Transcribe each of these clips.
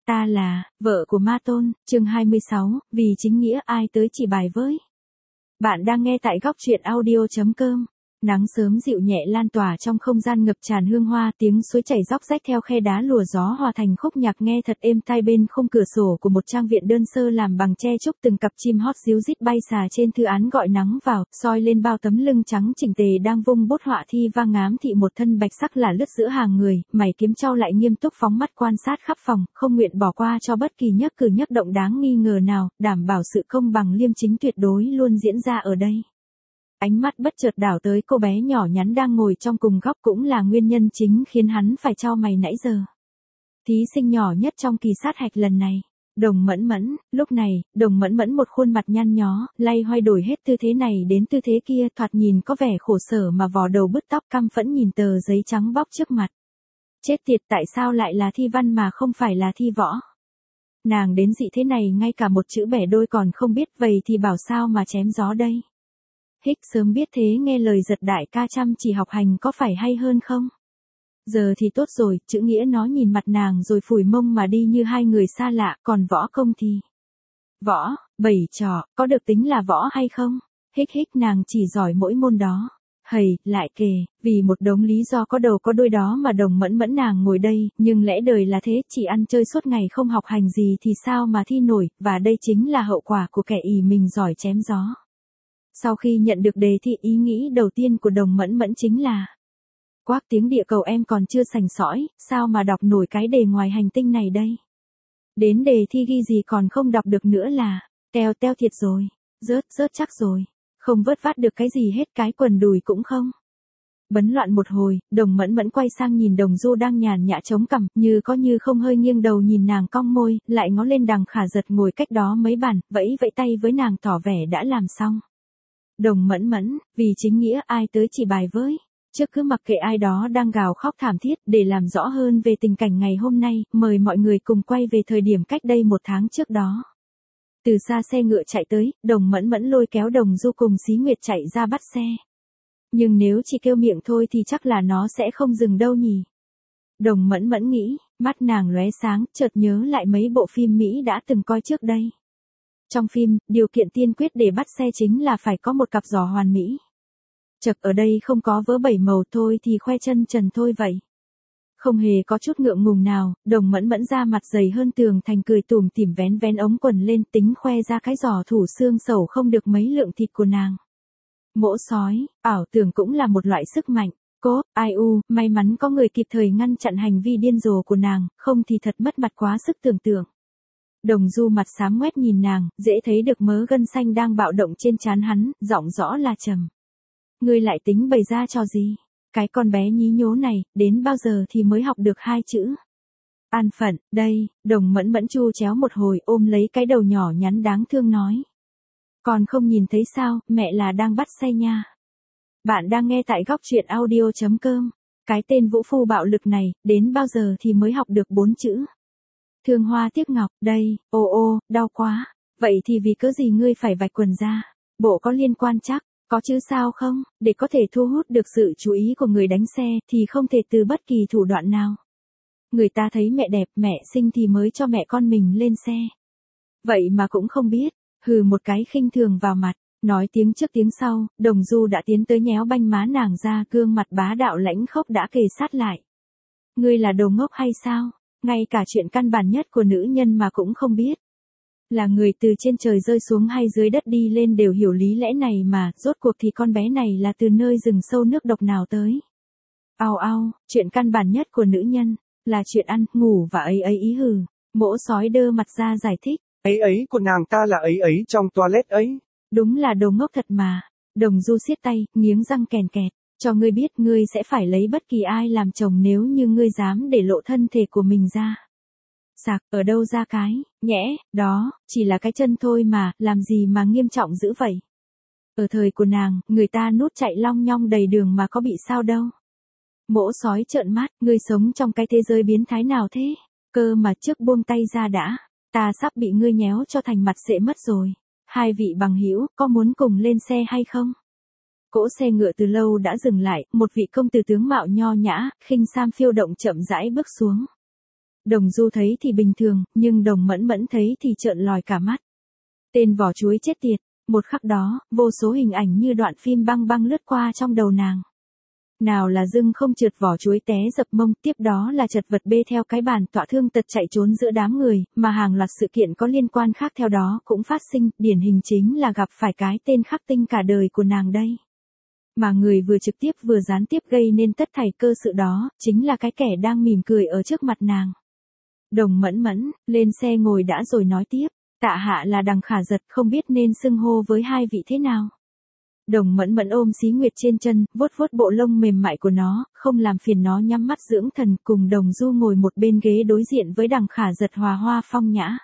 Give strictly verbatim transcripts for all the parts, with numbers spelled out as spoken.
Ta là, vợ của Ma Tôn, chương hai mươi sáu, vì chính nghĩa ai tới chỉ bài với. Bạn đang nghe tại góc truyện audio chấm com. Nắng sớm dịu nhẹ lan tỏa trong không gian ngập tràn hương hoa, tiếng suối chảy róc rách theo khe đá lùa gió hòa thành khúc nhạc nghe thật êm tai bên khung cửa sổ của một trang viện đơn sơ làm bằng tre trúc, từng cặp chim hót ríu rít bay xà trên thư án gọi nắng vào, soi lên bao tấm lưng trắng chỉnh tề đang vung bút họa thi vang ám thị một thân bạch sắc là lướt giữa hàng người, mày kiếm trao lại nghiêm túc phóng mắt quan sát khắp phòng, không nguyện bỏ qua cho bất kỳ nhất cử nhất động đáng nghi ngờ nào, đảm bảo sự công bằng liêm chính tuyệt đối luôn diễn ra ở đây. Ánh mắt bất chợt đảo tới cô bé nhỏ nhắn đang ngồi trong cùng góc, cũng là nguyên nhân chính khiến hắn phải chau mày nãy giờ. Thí sinh nhỏ nhất trong kỳ sát hạch lần này, Đồng Mẫn Mẫn. Lúc này, Đồng Mẫn Mẫn một khuôn mặt nhăn nhó, lay hoay đổi hết tư thế này đến tư thế kia, thoạt nhìn có vẻ khổ sở mà vò đầu bứt tóc, căm phẫn nhìn tờ giấy trắng bóc trước mặt. Chết tiệt, tại sao lại là thi văn mà không phải là thi võ? Nàng đến dị thế này ngay cả một chữ bẻ đôi còn không biết, vậy thì bảo sao mà chém gió đây? Hích, sớm biết thế nghe lời Giật đại ca chăm chỉ học hành có phải hay hơn không? Giờ thì tốt rồi, chữ nghĩa nó nhìn mặt nàng rồi phủi mông mà đi như hai người xa lạ, còn võ công thì... Võ, bày trò, có được tính là võ hay không? Hích hích, nàng chỉ giỏi mỗi môn đó. Hầy, lại kề, vì một đống lý do có đầu có đuôi đó mà Đồng Mẫn Mẫn nàng ngồi đây, nhưng lẽ đời là thế, chỉ ăn chơi suốt ngày không học hành gì thì sao mà thi nổi, và đây chính là hậu quả của kẻ ỷ mình giỏi chém gió. Sau khi nhận được đề thi, ý nghĩ đầu tiên của Đồng Mẫn Mẫn chính là: quác tiếng địa cầu em còn chưa sành sỏi, sao mà đọc nổi cái đề ngoài hành tinh này đây? Đến đề thi ghi gì còn không đọc được nữa là, teo teo thiệt rồi, rớt rớt chắc rồi, không vớt vát được cái gì hết, cái quần đùi cũng không. Bấn loạn một hồi, Đồng Mẫn Mẫn quay sang nhìn Đồng Du đang nhàn nhã chống cằm, như có như không hơi nghiêng đầu nhìn nàng cong môi, lại ngó lên đằng Khả Giật ngồi cách đó mấy bàn, vẫy vẫy tay với nàng tỏ vẻ đã làm xong. Đồng Mẫn Mẫn, vì chính nghĩa ai tới chỉ bài với. Trước cứ mặc kệ ai đó đang gào khóc thảm thiết, để làm rõ hơn về tình cảnh ngày hôm nay, mời mọi người cùng quay về thời điểm cách đây một tháng trước đó. Từ xa xe ngựa chạy tới, Đồng Mẫn Mẫn lôi kéo Đồng Du cùng Xí Nguyệt chạy ra bắt xe. Nhưng nếu chỉ kêu miệng thôi thì chắc là nó sẽ không dừng đâu nhỉ. Đồng Mẫn Mẫn nghĩ, mắt nàng lóe sáng, chợt nhớ lại mấy bộ phim Mỹ đã từng coi trước đây. Trong phim, điều kiện tiên quyết để bắt xe chính là phải có một cặp giò hoàn mỹ. Chật, ở đây không có vớ bảy màu thôi thì khoe chân trần thôi vậy. Không hề có chút ngượng ngùng nào, Đồng Mẫn Mẫn ra mặt dày hơn tường thành, cười tủm tỉm vén vén ống quần lên, tính khoe ra cái giò thủ xương sầu không được mấy lượng thịt của nàng. Mỗ sói, ảo tưởng cũng là một loại sức mạnh. Cố, ai u, may mắn có người kịp thời ngăn chặn hành vi điên rồ của nàng, không thì thật mất mặt quá sức tưởng tượng. Đồng Du mặt xám ngoét nhìn nàng, dễ thấy được mớ gân xanh đang bạo động trên trán hắn, giọng rõ là trầm. Ngươi lại tính bày ra trò gì? Cái con bé nhí nhố này, đến bao giờ thì mới học được hai chữ? An phận, đây, Đồng Mẫn Mẫn chu chéo một hồi, ôm lấy cái đầu nhỏ nhắn đáng thương nói. Còn không nhìn thấy sao, mẹ là đang bắt xe nha. Bạn đang nghe tại góc truyện audio chấm com. Cái tên vũ phu bạo lực này, đến bao giờ thì mới học được bốn chữ? Thương hoa tiếc ngọc, đây, ô ô, đau quá. Vậy thì vì cớ gì ngươi phải vạch quần ra? Bộ có liên quan chắc, có chứ sao không? Để có thể thu hút được sự chú ý của người đánh xe thì không thể từ bất kỳ thủ đoạn nào. Người ta thấy mẹ đẹp, mẹ xinh thì mới cho mẹ con mình lên xe. Vậy mà cũng không biết, hừ một cái khinh thường vào mặt, nói tiếng trước tiếng sau, Đồng Du đã tiến tới nhéo banh má nàng ra, gương mặt bá đạo lãnh khốc đã kề sát lại. Ngươi là đồ ngốc hay sao? Ngay cả chuyện căn bản nhất của nữ nhân mà cũng không biết. Là người từ trên trời rơi xuống hay dưới đất đi lên đều hiểu lý lẽ này mà, rốt cuộc thì con bé này là từ nơi rừng sâu nước độc nào tới. Ao ao, chuyện căn bản nhất của nữ nhân, là chuyện ăn, ngủ và ấy ấy ý hừ. Mỗ sói đơ mặt ra giải thích. Ấy ấy của nàng ta là ấy ấy trong toilet ấy. Đúng là đồ ngốc thật mà. Đồng Du siết tay, nghiến răng kèn kẹt. Cho ngươi biết ngươi sẽ phải lấy bất kỳ ai làm chồng nếu như ngươi dám để lộ thân thể của mình ra. Sạc, ở đâu ra cái, nhẽ, đó, chỉ là cái chân thôi mà, làm gì mà nghiêm trọng dữ vậy. Ở thời của nàng, người ta nút chạy long nhong đầy đường mà có bị sao đâu. Mỗ sói trợn mắt, ngươi sống trong cái thế giới biến thái nào thế? Cơ mà trước buông tay ra đã, ta sắp bị ngươi nhéo cho thành mặt sệ mất rồi. Hai vị bằng hữu, có muốn cùng lên xe hay không? Cỗ xe ngựa từ lâu đã dừng lại, một vị công tử tướng mạo nho nhã, khinh sam phiêu động chậm rãi bước xuống. Đồng Du thấy thì bình thường, nhưng Đồng Mẫn Mẫn thấy thì trợn lòi cả mắt. Tên vỏ chuối chết tiệt, một khắc đó, vô số hình ảnh như đoạn phim băng băng lướt qua trong đầu nàng. Nào là dưng không trượt vỏ chuối té dập mông, tiếp đó là chật vật bê theo cái bàn tọa thương tật chạy trốn giữa đám người, mà hàng loạt sự kiện có liên quan khác theo đó cũng phát sinh, điển hình chính là gặp phải cái tên khắc tinh cả đời của nàng đây. Mà người vừa trực tiếp vừa gián tiếp gây nên tất thảy cơ sự đó, chính là cái kẻ đang mỉm cười ở trước mặt nàng. Đồng Mẫn Mẫn, lên xe ngồi đã rồi nói tiếp, tạ hạ là Đằng Khả Giật, không biết nên xưng hô với hai vị thế nào. Đồng Mẫn Mẫn ôm Xí Nguyệt trên chân, vuốt vuốt bộ lông mềm mại của nó, không làm phiền nó nhắm mắt dưỡng thần, cùng Đồng Du ngồi một bên ghế đối diện với Đằng Khả Giật hòa hoa phong nhã.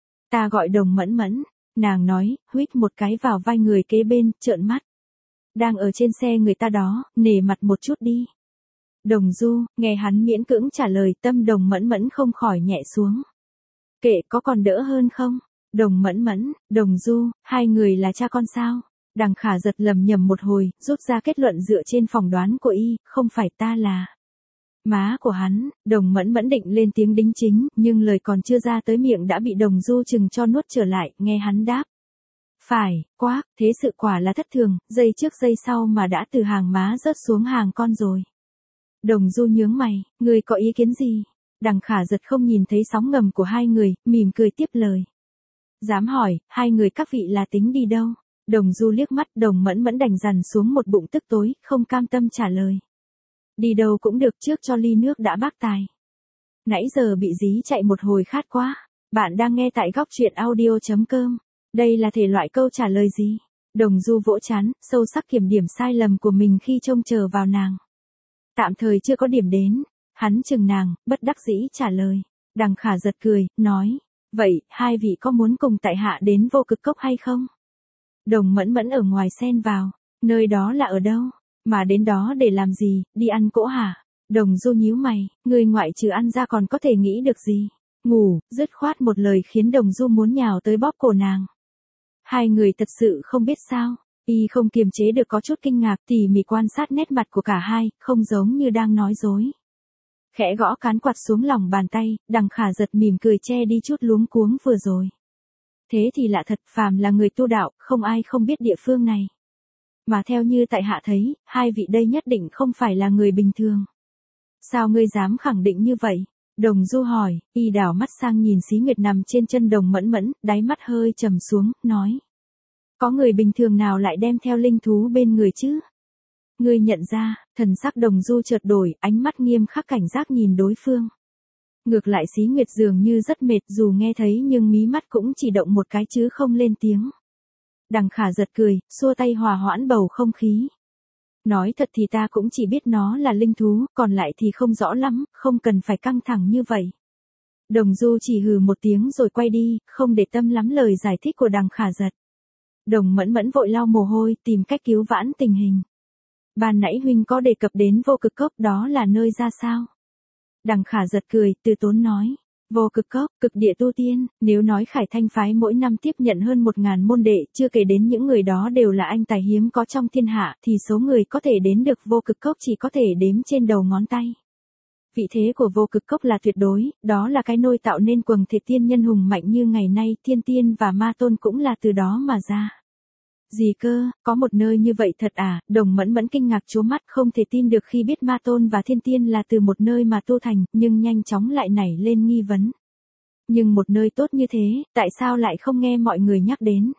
Ta gọi Đồng Mẫn Mẫn, nàng nói, huýt một cái vào vai người kế bên, trợn mắt. Đang ở trên xe người ta đó, nể mặt một chút đi. Đồng Du, nghe hắn miễn cưỡng trả lời, tâm Đồng Mẫn Mẫn không khỏi nhẹ xuống. Kệ, có còn đỡ hơn không? Đồng Mẫn Mẫn, Đồng Du, hai người là cha con sao? Đằng Khả Giật lầm nhầm một hồi, rút ra kết luận dựa trên phỏng đoán của y, không phải ta là má của hắn. Đồng Mẫn Mẫn định lên tiếng đính chính, nhưng lời còn chưa ra tới miệng đã bị Đồng Du chừng cho nuốt trở lại, nghe hắn đáp. Phải, quá, thế sự quả là thất thường, giây trước giây sau mà đã từ hàng má rớt xuống hàng con rồi. Đồng Du nhướng mày, ngươi có ý kiến gì? Đằng Khả Giật không nhìn thấy sóng ngầm của hai người, mỉm cười tiếp lời. Dám hỏi, hai người các vị là tính đi đâu? Đồng Du liếc mắt, Đồng Mẫn Mẫn đành dằn xuống một bụng tức tối, không cam tâm trả lời. Đi đâu cũng được, trước cho ly nước đã bác tài. Nãy giờ bị dí chạy một hồi khát quá. Bạn đang nghe tại góc truyện audio chấm com. Đây là thể loại câu trả lời gì? Đồng Du vỗ trán, sâu sắc kiểm điểm sai lầm của mình khi trông chờ vào nàng. Tạm thời chưa có điểm đến. Hắn chừng nàng, bất đắc dĩ trả lời. Đằng Khả Giật cười, nói. Vậy, hai vị có muốn cùng tại hạ đến Vô Cực Cốc hay không? Đồng Mẫn Mẫn ở ngoài xen vào. Nơi đó là ở đâu? Mà đến đó để làm gì, đi ăn cỗ hả? Đồng Du nhíu mày, người ngoại trừ ăn ra còn có thể nghĩ được gì? Ngủ, dứt khoát một lời khiến Đồng Du muốn nhào tới bóp cổ nàng. Hai người thật sự không biết sao. Y không kiềm chế được có chút kinh ngạc, tỉ mỉ quan sát nét mặt của cả hai, không giống như đang nói dối. Khẽ gõ cán quạt xuống lòng bàn tay, Đằng Khả Giật mỉm cười che đi chút luống cuống vừa rồi. Thế thì lạ thật, phàm là người tu đạo, không ai không biết địa phương này. Mà theo như tại hạ thấy, hai vị đây nhất định không phải là người bình thường. Sao ngươi dám khẳng định như vậy? Đồng Du hỏi, y đảo mắt sang nhìn Xí Nguyệt nằm trên chân Đồng Mẫn Mẫn, đáy mắt hơi trầm xuống, nói. Có người bình thường nào lại đem theo linh thú bên người chứ? Ngươi nhận ra, thần sắc Đồng Du chợt đổi, ánh mắt nghiêm khắc cảnh giác nhìn đối phương. Ngược lại Xí Nguyệt dường như rất mệt, dù nghe thấy nhưng mí mắt cũng chỉ động một cái chứ không lên tiếng. Đằng Khả Giật cười, xua tay hòa hoãn bầu không khí. Nói thật thì ta cũng chỉ biết nó là linh thú, còn lại thì không rõ lắm, không cần phải căng thẳng như vậy. Đồng Du chỉ hừ một tiếng rồi quay đi, không để tâm lắm lời giải thích của Đằng Khả Giật. Đồng Mẫn Mẫn vội lau mồ hôi, tìm cách cứu vãn tình hình. Ban nãy huynh có đề cập đến Vô Cực Cốc, đó là nơi ra sao? Đằng Khả Giật cười, từ tốn nói. Vô Cực Cốc, cực địa tu tiên, nếu nói Khải Thanh phái mỗi năm tiếp nhận hơn một ngàn môn đệ, chưa kể đến những người đó đều là anh tài hiếm có trong thiên hạ, thì số người có thể đến được Vô Cực Cốc chỉ có thể đếm trên đầu ngón tay. Vị thế của Vô Cực Cốc là tuyệt đối, đó là cái nôi tạo nên quần thể tiên nhân hùng mạnh như ngày nay, thiên tiên và ma tôn cũng là từ đó mà ra. Gì cơ, có một nơi như vậy thật à? Đồng Mẫn Mẫn kinh ngạc trố mắt, không thể tin được khi biết ma tôn và thiên tiên là từ một nơi mà tu thành, nhưng nhanh chóng lại nảy lên nghi vấn. Nhưng một nơi tốt như thế, tại sao lại không nghe mọi người nhắc đến?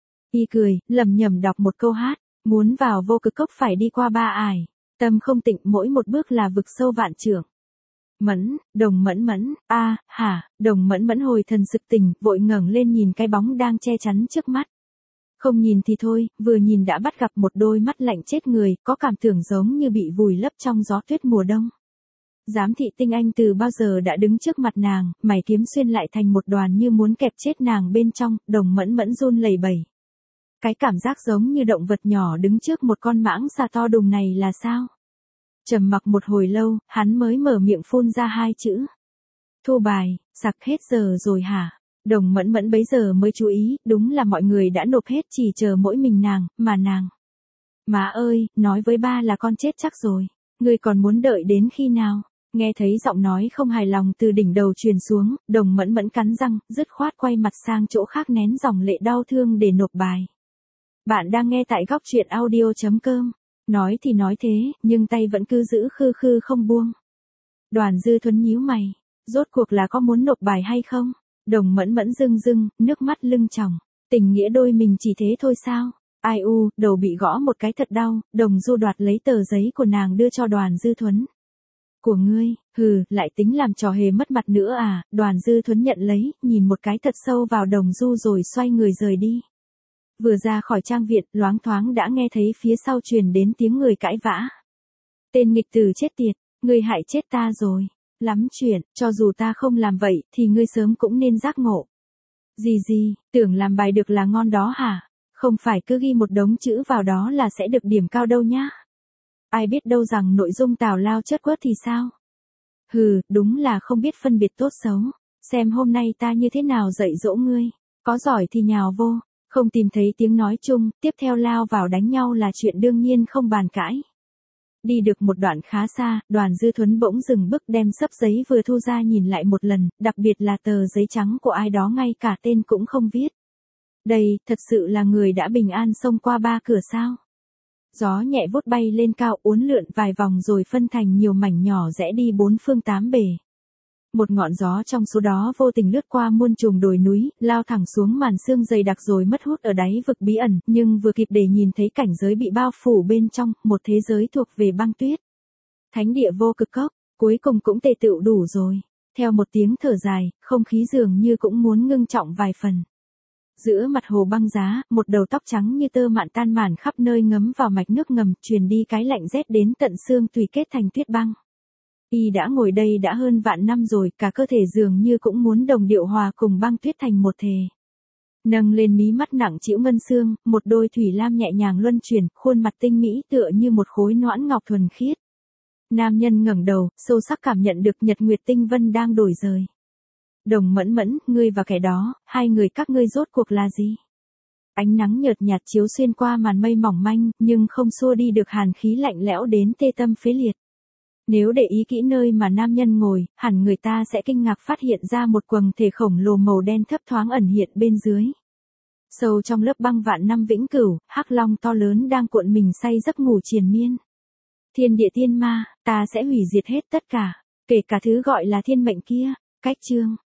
Y cười, lầm nhầm đọc một câu hát, muốn vào Vô Cực Cốc phải đi qua ba ải, tâm không tịnh mỗi một bước là vực sâu vạn trượng. Mẫn, Đồng Mẫn Mẫn, a, à, hả? Đồng Mẫn Mẫn hồi thần sực tỉnh, vội ngẩng lên nhìn cái bóng đang che chắn trước mắt. Không nhìn thì thôi, vừa nhìn đã bắt gặp một đôi mắt lạnh chết người, có cảm tưởng giống như bị vùi lấp trong gió tuyết mùa đông. Giám thị tinh anh từ bao giờ đã đứng trước mặt nàng, mày kiếm xuyên lại thành một đoàn như muốn kẹp chết nàng bên trong, Đồng Mẫn Mẫn run lẩy bẩy. Cái cảm giác giống như động vật nhỏ đứng trước một con mãng xà to đùng này là sao? Trầm mặc một hồi lâu, hắn mới mở miệng phun ra hai chữ. Thu bài, sặc hết giờ rồi hả? Đồng Mẫn Mẫn bấy giờ mới chú ý, đúng là mọi người đã nộp hết, chỉ chờ mỗi mình nàng, mà nàng. Má ơi, nói với ba là con chết chắc rồi, ngươi còn muốn đợi đến khi nào? Nghe thấy giọng nói không hài lòng từ đỉnh đầu truyền xuống, Đồng Mẫn Mẫn cắn răng, dứt khoát quay mặt sang chỗ khác nén dòng lệ đau thương để nộp bài. Bạn đang nghe tại góc truyện audio chấm com. Nói thì nói thế, nhưng tay vẫn cứ giữ khư khư không buông. Đoàn Dư Thuấn nhíu mày. Rốt cuộc là có muốn nộp bài hay không? Đồng Mẫn Mẫn rưng rưng, nước mắt lưng tròng. Tình nghĩa đôi mình chỉ thế thôi sao? Ai u, đầu bị gõ một cái thật đau, Đồng Du đoạt lấy tờ giấy của nàng đưa cho Đoàn Dư Thuấn. Của ngươi, hừ, lại tính làm trò hề mất mặt nữa à? Đoàn Dư Thuấn nhận lấy, nhìn một cái thật sâu vào Đồng Du rồi xoay người rời đi. Vừa ra khỏi trang viện, loáng thoáng đã nghe thấy phía sau truyền đến tiếng người cãi vã. Tên nghịch tử chết tiệt, ngươi hại chết ta rồi. Lắm chuyện, cho dù ta không làm vậy, thì ngươi sớm cũng nên giác ngộ. Gì gì, tưởng làm bài được là ngon đó hả? Không phải cứ ghi một đống chữ vào đó là sẽ được điểm cao đâu nhá. Ai biết đâu rằng nội dung tào lao chất quất thì sao? Hừ, đúng là không biết phân biệt tốt xấu. Xem hôm nay ta như thế nào dạy dỗ ngươi. Có giỏi thì nhào vô, không tìm thấy tiếng nói chung, tiếp theo lao vào đánh nhau là chuyện đương nhiên không bàn cãi. Đi được một đoạn khá xa, Đoàn Dư Thuấn bỗng dừng bước đem xấp giấy vừa thu ra nhìn lại một lần, đặc biệt là tờ giấy trắng của ai đó ngay cả tên cũng không viết. Đây, thật sự là người đã bình an xông qua ba cửa sao? Gió nhẹ vút bay lên cao uốn lượn vài vòng rồi phân thành nhiều mảnh nhỏ rẽ đi bốn phương tám bề. Một ngọn gió trong số đó vô tình lướt qua muôn trùng đồi núi, lao thẳng xuống màn sương dày đặc rồi mất hút ở đáy vực bí ẩn, nhưng vừa kịp để nhìn thấy cảnh giới bị bao phủ bên trong, một thế giới thuộc về băng tuyết. Thánh địa vô cực cốc, cuối cùng cũng tề tựu đủ rồi. Theo một tiếng thở dài, không khí dường như cũng muốn ngưng trọng vài phần. Giữa mặt hồ băng giá, một đầu tóc trắng như tơ mạn tan màn khắp nơi ngấm vào mạch nước ngầm, truyền đi cái lạnh rét đến tận xương tùy kết thành tuyết băng. Y đã ngồi đây đã hơn vạn năm rồi, cả cơ thể dường như cũng muốn đồng điệu hòa cùng băng tuyết thành một thể. Nâng lên mí mắt nặng trĩu ngân xương, một đôi thủy lam nhẹ nhàng luân chuyển, khuôn mặt tinh mỹ tựa như một khối noãn ngọc thuần khiết. Nam nhân ngẩng đầu, sâu sắc cảm nhận được nhật nguyệt tinh vân đang đổi rời. Đồng Mẫn Mẫn, ngươi và kẻ đó, hai người các ngươi rốt cuộc là gì? Ánh nắng nhợt nhạt chiếu xuyên qua màn mây mỏng manh, nhưng không xua đi được hàn khí lạnh lẽo đến tê tâm phế liệt. Nếu để ý kỹ nơi mà nam nhân ngồi, hẳn người ta sẽ kinh ngạc phát hiện ra một quầng thể khổng lồ màu đen thấp thoáng ẩn hiện bên dưới. Sâu trong lớp băng vạn năm vĩnh cửu, hắc long to lớn đang cuộn mình say giấc ngủ triền miên. Thiên địa tiên ma, ta sẽ hủy diệt hết tất cả, kể cả thứ gọi là thiên mệnh kia. Cách chương